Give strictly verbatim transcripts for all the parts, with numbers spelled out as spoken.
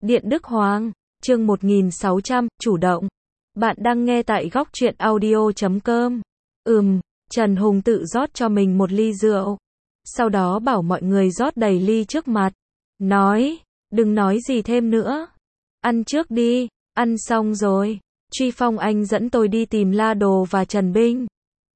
Điện Đức Hoàng, chương một nghìn sáu trăm, chủ động. Bạn đang nghe tại góc truyện audio chấm com. Ừm, Trần Hùng tự rót cho mình một ly rượu. Sau đó bảo mọi người rót đầy ly trước mặt. Nói, đừng nói gì thêm nữa. Ăn trước đi, ăn xong rồi. Truy Phong anh dẫn tôi đi tìm La Đồ và Trần Binh.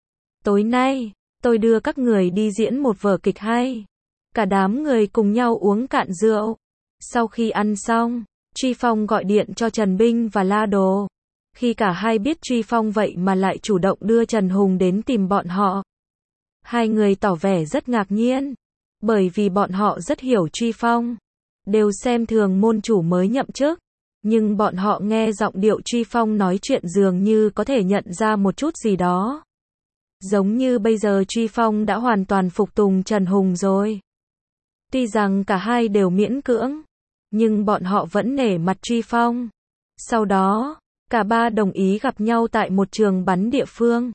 Tối nay, tôi đưa các người đi diễn một vở kịch hay. Cả đám người cùng nhau uống cạn rượu. Sau khi ăn xong, Truy Phong gọi điện cho Trần Binh và La Đồ. Khi cả hai biết Truy Phong vậy mà lại chủ động đưa Trần Hùng đến tìm bọn họ, hai người tỏ vẻ rất ngạc nhiên, bởi vì bọn họ rất hiểu Truy Phong, đều xem thường môn chủ mới nhậm chức, nhưng bọn họ nghe giọng điệu Truy Phong nói chuyện dường như có thể nhận ra một chút gì đó. Giống như bây giờ Truy Phong đã hoàn toàn phục tùng Trần Hùng rồi. Tuy rằng cả hai đều miễn cưỡng, nhưng bọn họ vẫn nể mặt Truy Phong. Sau đó, cả ba đồng ý gặp nhau tại một trường bắn địa phương.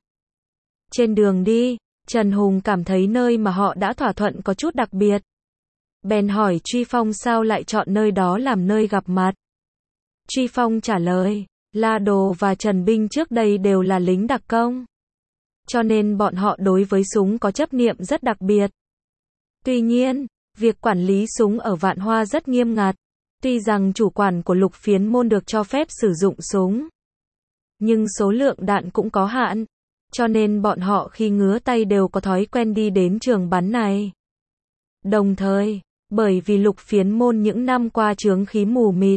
Trên đường đi, Trần Hùng cảm thấy nơi mà họ đã thỏa thuận có chút đặc biệt. Bèn hỏi Truy Phong sao lại chọn nơi đó làm nơi gặp mặt. Truy Phong trả lời, La Đồ và Trần Binh trước đây đều là lính đặc công, cho nên bọn họ đối với súng có chấp niệm rất đặc biệt. Tuy nhiên, việc quản lý súng ở Vạn Hoa rất nghiêm ngặt. Tuy rằng chủ quản của Lục Phiến Môn được cho phép sử dụng súng, nhưng số lượng đạn cũng có hạn, cho nên bọn họ khi ngứa tay đều có thói quen đi đến trường bắn này. Đồng thời, bởi vì Lục Phiến Môn những năm qua chướng khí mù mịt,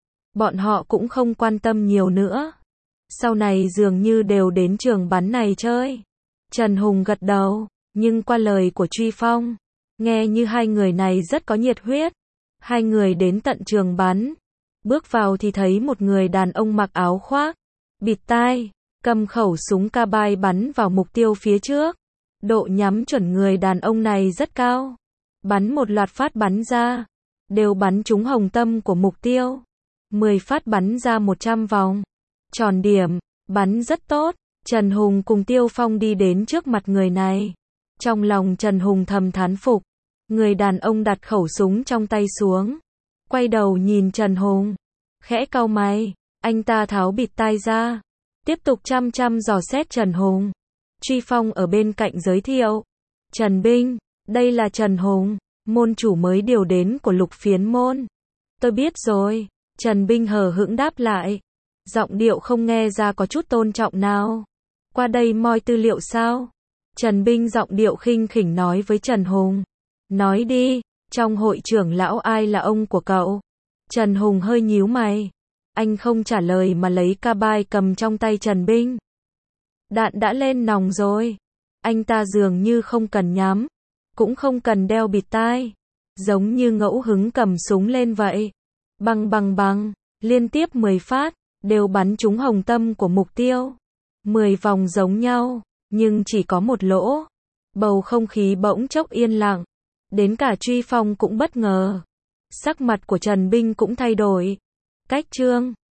bọn họ cũng không quan tâm nhiều nữa. Sau này dường như đều đến trường bắn này chơi. Trần Hùng gật đầu, nhưng qua lời của Truy Phong, nghe như hai người này rất có nhiệt huyết. Hai người đến tận trường bắn. Bước vào thì thấy một người đàn ông mặc áo khoác, bịt tai, cầm khẩu súng ca bai bắn vào mục tiêu phía trước. Độ nhắm chuẩn người đàn ông này rất cao. Bắn một loạt phát bắn ra, đều bắn trúng hồng tâm của mục tiêu. mười phát bắn ra một trăm vòng. Tròn điểm, bắn rất tốt. Trần Hùng cùng Tiêu Phong đi đến trước mặt người này. Trong lòng Trần Hùng thầm thán phục. Người đàn ông đặt khẩu súng trong tay xuống, quay đầu nhìn Trần Hùng, khẽ cau mày, anh ta tháo bịt tai ra, tiếp tục chăm chăm dò xét Trần Hùng. Truy Phong ở bên cạnh giới thiệu, Trần Binh, đây là Trần Hùng, môn chủ mới điều đến của Lục Phiến Môn. Tôi biết rồi, Trần Binh hờ hững đáp lại, giọng điệu không nghe ra có chút tôn trọng nào. Qua đây moi tư liệu sao? Trần Binh giọng điệu khinh khỉnh nói với Trần Hùng. Nói đi, trong hội trưởng lão ai là ông của cậu? Trần Hùng hơi nhíu mày. Anh không trả lời mà lấy ca bai cầm trong tay Trần Binh. Đạn đã lên nòng rồi. Anh ta dường như không cần nhắm, cũng không cần đeo bịt tai. Giống như ngẫu hứng cầm súng lên vậy. Bằng bằng bằng, liên tiếp mười phát, đều bắn trúng hồng tâm của mục tiêu. mười vòng giống nhau, nhưng chỉ có một lỗ. Bầu không khí bỗng chốc yên lặng. Đến cả Truy Phong cũng bất ngờ. Sắc mặt của Trần Binh cũng thay đổi. Cách trương,